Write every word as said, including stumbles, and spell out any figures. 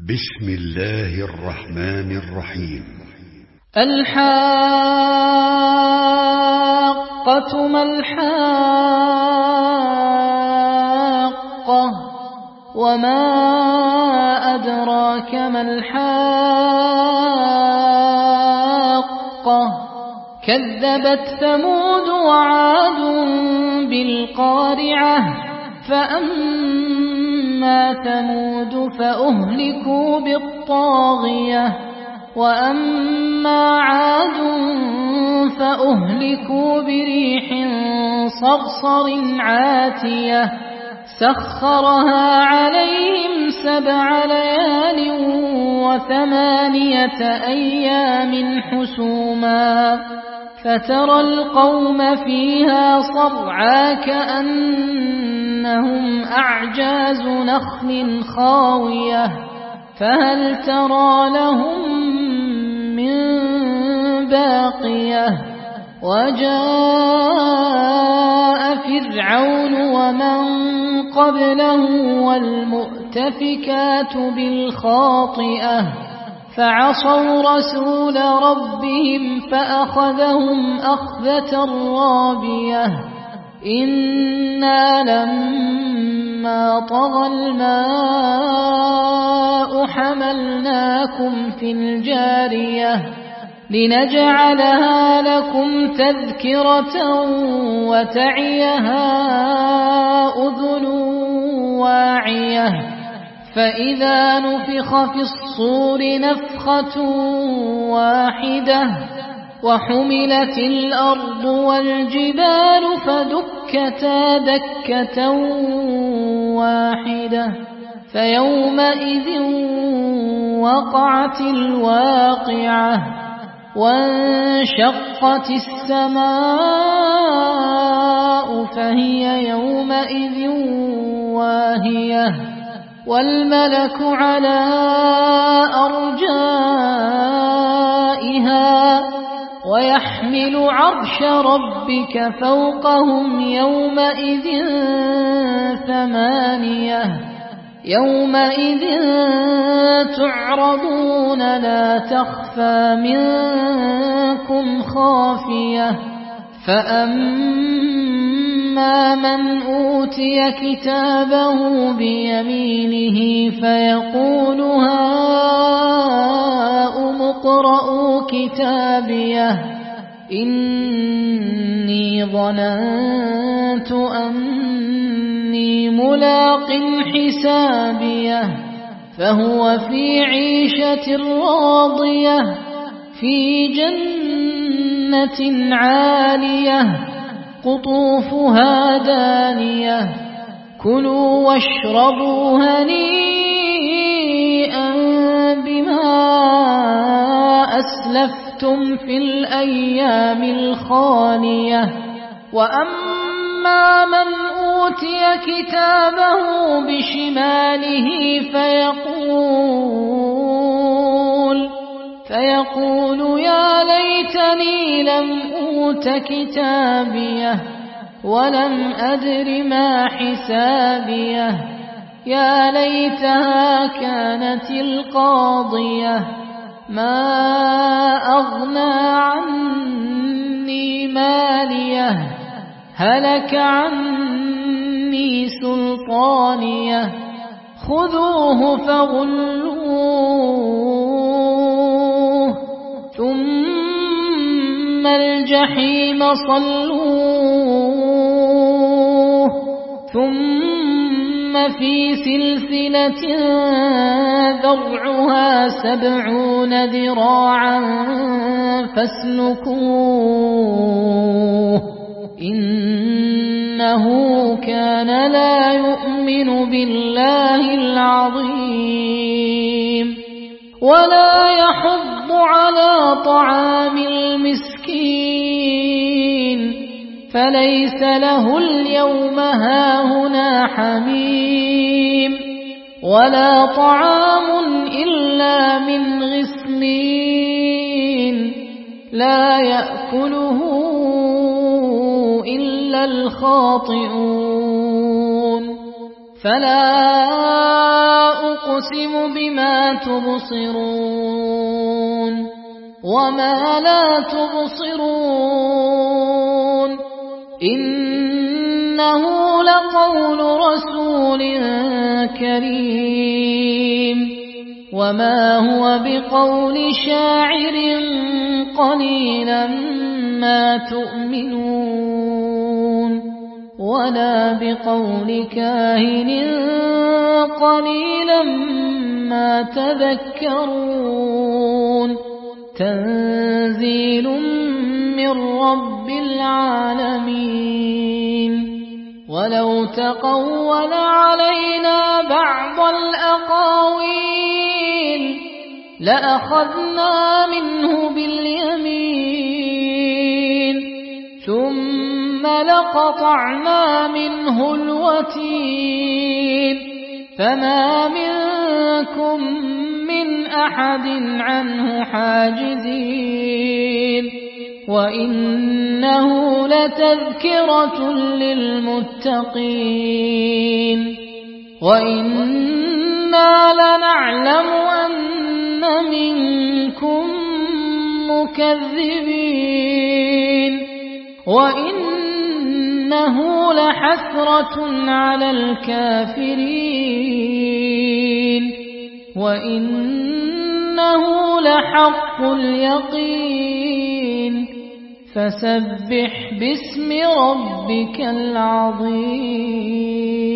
بسم الله الرحمن الرحيم. الحاقة ما الحاقة وما أدراك ما الحاقة كذبت ثمود وعاد بالقارعة فأما ثمود فأهلكوا بالطاغية وأما عاد فأهلكوا بريح صرصر عاتية سخرها عليهم سبع ليال وثمانية أيام حسوما فترى القوم فيها صرعا كأنهم أعجاز نخل خاوية فهل ترى لهم من باقية وجاء فرعون ومن قبله والمؤتفكات بالخاطئة فعصوا رسول ربهم فأخذهم أخذة رابية إنا لما طغى الماء حملناكم في الجارية لنجعلها لكم تذكرة وتعيها أذن واعية فإذا نفخ في الصور نفخة واحدة وحملت الأرض والجبال فدكتا دكة واحدة فيومئذ وقعت الواقعة وانشقت السماء فهي يومئذ واهية والملك على أرجائها ويحمل عرش ربك فوقهم يومئذ ثمانية يومئذ تعرضون لا تخفى منكم خافية فأما من أوتي كتابه بيمينه فيقول هاؤم اقرءوا كتابيه إني ظننت أني ملاق حسابيه فهو في عيشة راضية في جنة عالية قطوفها دانية كلوا واشربوا هنيئا بما أسلفتم في الأيام الخالية وأما من أوتي كتابه بشماله فيقول فيقول يا ليتني لم أوت كتابيه ولم أدر ما حسابيه يا ليتها كانت القاضية ما أغنى عني ماليه هلك عني سلطانيه خذوه فغلوه ثم الجحيم صلوه ثم في سلسلة ذرعها سبعون ذراعا فاسلكوه إنه كان لا يؤمن بالله العظيم ولا يحض على طعام المسكين فليس له اليوم هاهنا حميم ولا طعام إلا من غسلين لا يأكله إلا الخاطئون فلا أقسم بما تبصرون وما لا تبصرون إنه لقول رسول كريم وما هو بقول شاعر قليلا ما تؤمنون ولا بقول كاهن قليلا ما تذكرون تنزيل من رب العالمين ولو تقول علينا بعض الأقاويل لأخذنا منه باليمين ثم لقطعنا منه الوتين فما منكم من أحد عنه حاجزين وإنه لتذكرة للمتقين وإنا لنعلم أن منكم مكذبين وإنه لحسرة على الكافرين وإنه لحق اليقين فسبح باسم ربك العظيم.